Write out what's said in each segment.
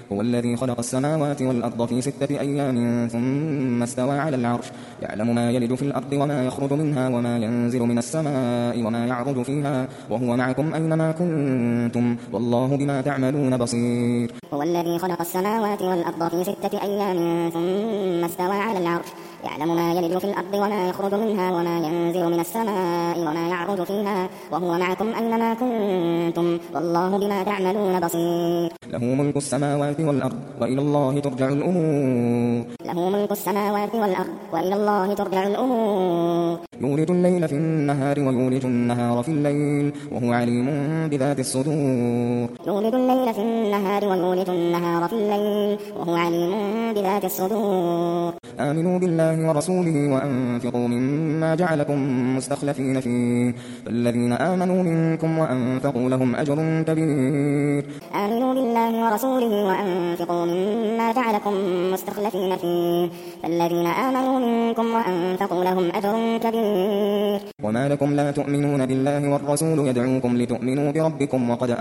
هو الذي خلق السماوات والأرض في 6 أيام ثم استوى على العرش يعلم ما يلج في الأرض وما يخرج منها وما ينزل من السماء وما يعرج فيها وهو معكم أينما كنتم والله بما تعملون بصير. هو الذي خلق السماوات والأرض في 6 أيام ثم استوى على العرش يعلم ما يلج في الأرض وما يخرج منها وما ينزل من السماء وما يعرج فيها وهو معكم أينما كنتم والله بما تعملون بصير. له ملك السماوات والأرض وإلى الله ترجع الأمور. له ملك السماوات والأرض وإلى الله ترجع الأمور. يولج الليل في النهار ويولج النهار في الليل وهو عليم بذات الصدور. يولج الليل في النهار ويولج النهار في الليل وهو عليم بذات الصدور. آمنوا بالله ورسوله وأنفقوا مما جعلكم مستخلفين فيه فالذين آمنوا منكم وأنفقوا لهم أجر كبير. آمنوا بالله ورسوله وأنفقوا مما جعلكم مستخلفين فيه فالذين آمنوا منكم وأنفقوا لهم أجر كبير. وما لكم لا تؤمنون بالله والرسول يدعوكم لتؤمنوا بربكم وقد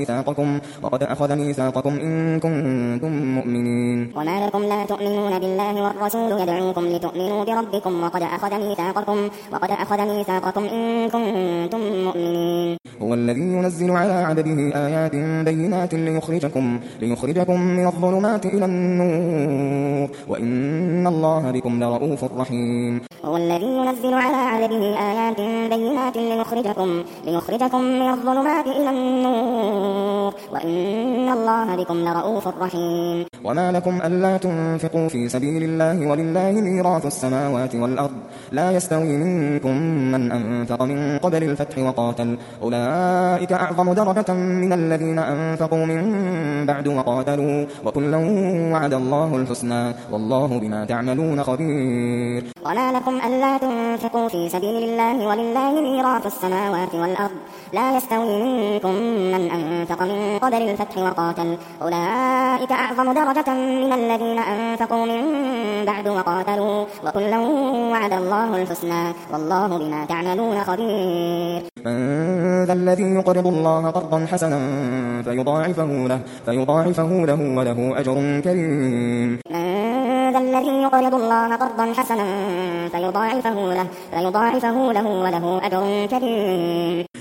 أخذ ميثاقكم إن كنتم مؤمنين. وما لكم لا تؤمنون بالله والرسول يدعوكم لتؤمنوا بربكم وقد أخذ ميثاقكم إن كنتم مؤمنين. هو الذي ينزل على عبده آيات بينات ليخرجكم من الظلمات إلى النور وإن الله بكم لرؤوف رحيم. هو الذي ينزل على عبده آيات بينات ليخرجكم من الظلمات إلى النور وإن الله بكم لرؤوف رحيم. وما لكم ألا تنفقوا في سبيل الله ولله ميراث السماوات والأرض لا يستوي منكم من أنفق من قبل الفتح وقاتل أولئك أعظم درجة من الذين أنفقوا من بعد وقاتلوا وكلا وعد الله الحسنى والله بما تعملون خبير. وما لكم ألا تنفقوا في سبيل الله ولله ميراث السماوات والأرض لا يستوي منكم من أنفق من قبل الفتح وقاتل أولئك أعظم درجة من الذين أنفقوا من بعد وقاتلوا وكلا وعد الله الحسنى والله بما تعملون خبير. من ذا الذي يقرض الله قرضا حسنا فيضاعفه له وله أجر كريم. من ذا الذي يقرض الله قرضا حسنا فيضاعفه له وله أجر كريم.